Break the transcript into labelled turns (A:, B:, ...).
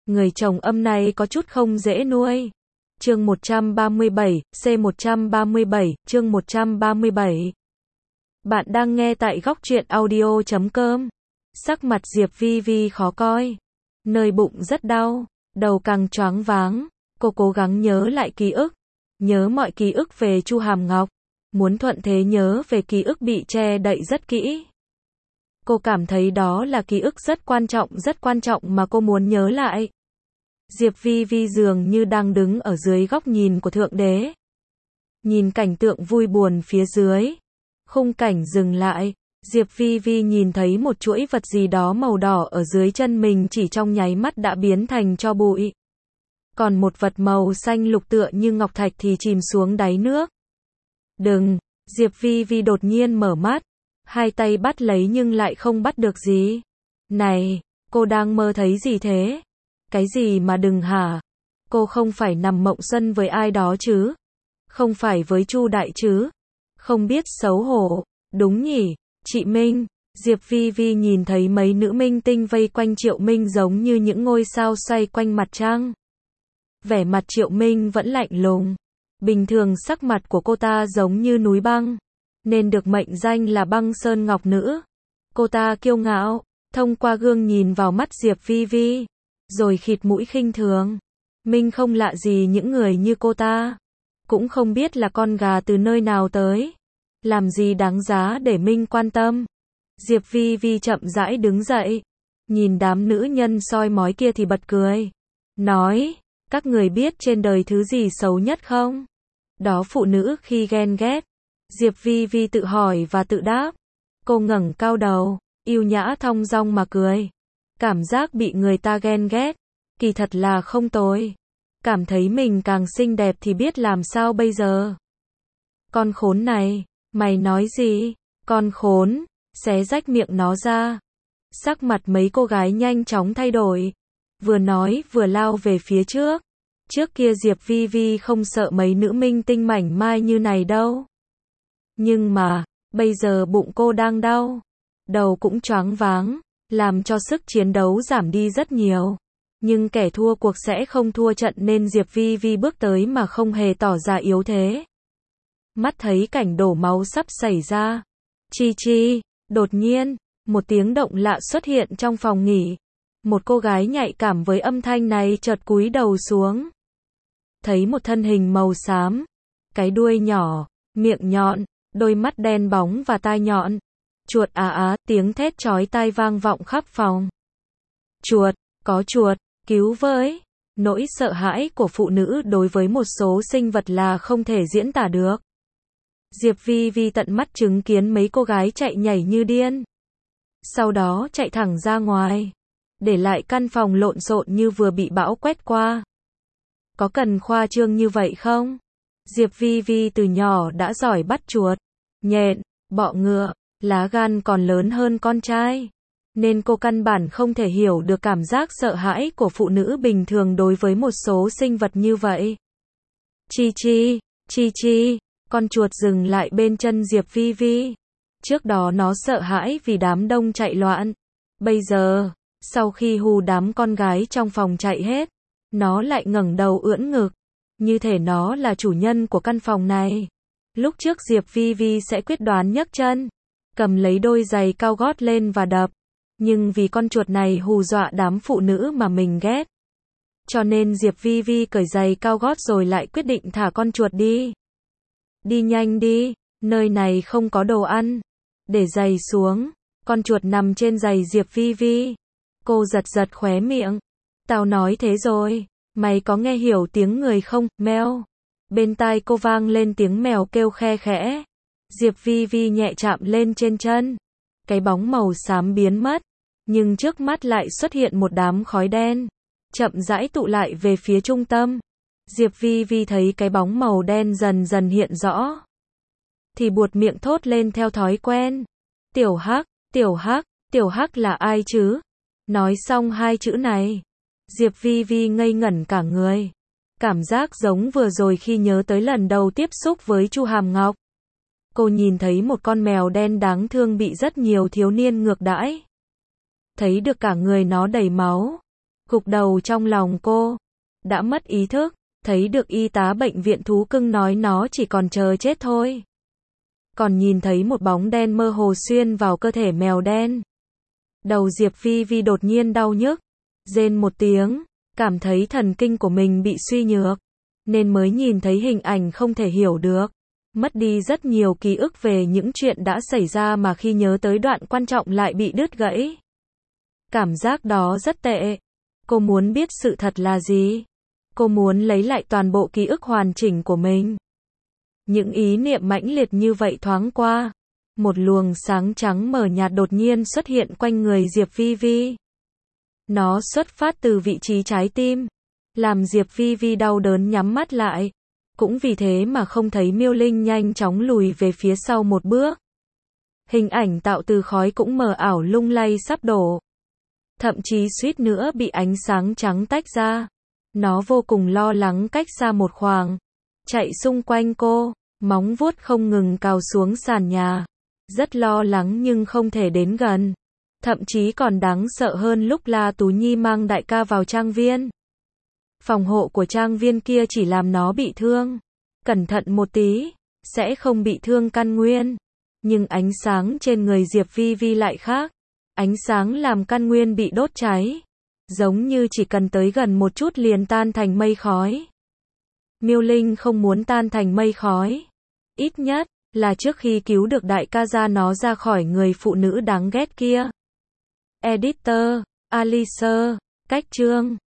A: Người chồng âm này có chút không dễ nuôi. Chương 137, C137, chương 137. Bạn đang nghe tại góc truyện audio.com. Sắc mặt Diệp Vi Vi khó coi. Nơi bụng rất đau, đầu càng choáng váng. Cô cố gắng nhớ lại ký ức. Nhớ mọi ký ức về Chu Hàm Ngọc. Muốn thuận thế nhớ về ký ức bị che đậy rất kỹ. Cô cảm thấy đó là ký ức rất quan trọng mà cô muốn nhớ lại. Diệp Vi Vi dường như đang đứng ở dưới góc nhìn của Thượng Đế. Nhìn cảnh tượng vui buồn phía dưới. Khung cảnh dừng lại. Diệp Vi Vi nhìn thấy một chuỗi vật gì đó màu đỏ ở dưới chân mình chỉ trong nháy mắt đã biến thành tro bụi. Còn một vật màu xanh lục tựa như ngọc thạch thì chìm xuống đáy nước. Đừng! Diệp Vi Vi đột nhiên mở mắt. Hai tay bắt lấy nhưng lại không bắt được gì. Này! Cô đang mơ thấy gì thế? Cái gì mà đừng hả? Cô không phải nằm mộng xuân với ai đó chứ? Không phải với Chu Đại chứ? Không biết xấu hổ. Đúng nhỉ? Chị Minh. Diệp Vi Vi nhìn thấy mấy nữ minh tinh vây quanh Triệu Minh giống như những ngôi sao xoay quanh mặt trăng. Vẻ mặt Triệu Minh vẫn lạnh lùng. Bình thường sắc mặt của cô ta giống như núi băng, nên được mệnh danh là băng sơn ngọc nữ. Cô ta kiêu ngạo, thông qua gương nhìn vào mắt Diệp Vi Vi, rồi khịt mũi khinh thường. Minh không lạ gì những người như cô ta, cũng không biết là con gà từ nơi nào tới, làm gì đáng giá để Minh quan tâm. Diệp Vi Vi chậm rãi đứng dậy, nhìn đám nữ nhân soi mói kia thì bật cười, nói, các người biết trên đời thứ gì xấu nhất không? Đó phụ nữ khi ghen ghét. Diệp Vi Vi tự hỏi và tự đáp. Cô ngẩng cao đầu, yêu nhã thong dong mà cười. Cảm giác bị người ta ghen ghét, kỳ thật là không tồi. Cảm thấy mình càng xinh đẹp thì biết làm sao bây giờ. Con khốn này, mày nói gì? Con khốn, xé rách miệng nó ra. Sắc mặt mấy cô gái nhanh chóng thay đổi. Vừa nói vừa lao về phía trước. Trước kia Diệp Vi Vi không sợ mấy nữ minh tinh mảnh mai như này đâu. Nhưng mà, bây giờ bụng cô đang đau. Đầu cũng choáng váng, làm cho sức chiến đấu giảm đi rất nhiều. Nhưng kẻ thua cuộc sẽ không thua trận nên Diệp Vi Vi bước tới mà không hề tỏ ra yếu thế. Mắt thấy cảnh đổ máu sắp xảy ra. Chi chi, đột nhiên, một tiếng động lạ xuất hiện trong phòng nghỉ. Một cô gái nhạy cảm với âm thanh này chợt cúi đầu xuống. Thấy một thân hình màu xám, cái đuôi nhỏ, miệng nhọn, đôi mắt đen bóng và tai nhọn. Chuột tiếng thét chói tai vang vọng khắp phòng. Chuột, có chuột, cứu với. Nỗi sợ hãi của phụ nữ đối với một số sinh vật là không thể diễn tả được. Diệp Vi Vi tận mắt chứng kiến mấy cô gái chạy nhảy như điên. Sau đó chạy thẳng ra ngoài, để lại căn phòng lộn xộn như vừa bị bão quét qua. Có cần khoa trương như vậy không? Diệp Vi Vi từ nhỏ đã giỏi bắt chuột, nhện, bọ ngựa, lá gan còn lớn hơn con trai. Nên cô căn bản không thể hiểu được cảm giác sợ hãi của phụ nữ bình thường đối với một số sinh vật như vậy. Chi chi, con chuột dừng lại bên chân Diệp Vi Vi. Trước đó nó sợ hãi vì đám đông chạy loạn. Bây giờ, sau khi hù đám con gái trong phòng chạy hết, nó lại ngẩng đầu ưỡn ngực, như thể nó là chủ nhân của căn phòng này. Lúc trước Diệp Vi Vi sẽ quyết đoán nhấc chân, cầm lấy đôi giày cao gót lên và đập. Nhưng vì con chuột này hù dọa đám phụ nữ mà mình ghét, cho nên Diệp Vi Vi cởi giày cao gót rồi lại quyết định thả con chuột đi. Đi nhanh đi, nơi này không có đồ ăn. Để giày xuống, con chuột nằm trên giày Diệp Vi Vi. Cô giật khóe miệng. Tao nói thế rồi, mày có nghe hiểu tiếng người không, mèo? Bên tai cô vang lên tiếng mèo kêu khe khẽ. Diệp Vi Vi nhẹ chạm lên trên chân. Cái bóng màu xám biến mất, nhưng trước mắt lại xuất hiện một đám khói đen, chậm rãi tụ lại về phía trung tâm. Diệp Vi Vi thấy cái bóng màu đen dần dần hiện rõ, thì buột miệng thốt lên theo thói quen. Tiểu Hắc là ai chứ? Nói xong hai chữ này, Diệp Vi Vi ngây ngẩn cả người. Cảm giác giống vừa rồi khi nhớ tới lần đầu tiếp xúc với Chu Hàm Ngọc. Cô nhìn thấy một con mèo đen đáng thương bị rất nhiều thiếu niên ngược đãi. Thấy được cả người nó đầy máu. Gục đầu trong lòng cô. Đã mất ý thức, thấy được y tá bệnh viện thú cưng nói nó chỉ còn chờ chết thôi. Còn nhìn thấy một bóng đen mơ hồ xuyên vào cơ thể mèo đen. Đầu Diệp Vi Vi đột nhiên đau nhức, rên một tiếng, cảm thấy thần kinh của mình bị suy nhược, nên mới nhìn thấy hình ảnh không thể hiểu được. Mất đi rất nhiều ký ức về những chuyện đã xảy ra mà khi nhớ tới đoạn quan trọng lại bị đứt gãy. Cảm giác đó rất tệ. Cô muốn biết sự thật là gì. Cô muốn lấy lại toàn bộ ký ức hoàn chỉnh của mình. Những ý niệm mãnh liệt như vậy thoáng qua. Một luồng sáng trắng mờ nhạt đột nhiên xuất hiện quanh người Diệp Vi Vi. Nó xuất phát từ vị trí trái tim, làm Diệp Vi Vi đau đớn nhắm mắt lại. Cũng vì thế mà không thấy Miêu Linh nhanh chóng lùi về phía sau một bước. Hình ảnh tạo từ khói cũng mờ ảo lung lay sắp đổ. Thậm chí suýt nữa bị ánh sáng trắng tách ra. Nó vô cùng lo lắng cách xa một khoảng. Chạy xung quanh cô, móng vuốt không ngừng cào xuống sàn nhà. Rất lo lắng nhưng không thể đến gần. Thậm chí còn đáng sợ hơn lúc La Tú Nhi mang đại ca vào trang viên. Phòng hộ của trang viên kia chỉ làm nó bị thương. Cẩn thận một tí, sẽ không bị thương căn nguyên. Nhưng ánh sáng trên người Diệp Vi Vi lại khác. Ánh sáng làm căn nguyên bị đốt cháy. Giống như chỉ cần tới gần một chút liền tan thành mây khói. Miêu Linh không muốn tan thành mây khói. Ít nhất là trước khi cứu được đại ca ra nó ra khỏi người phụ nữ đáng ghét kia. Editor, Alice, cách chương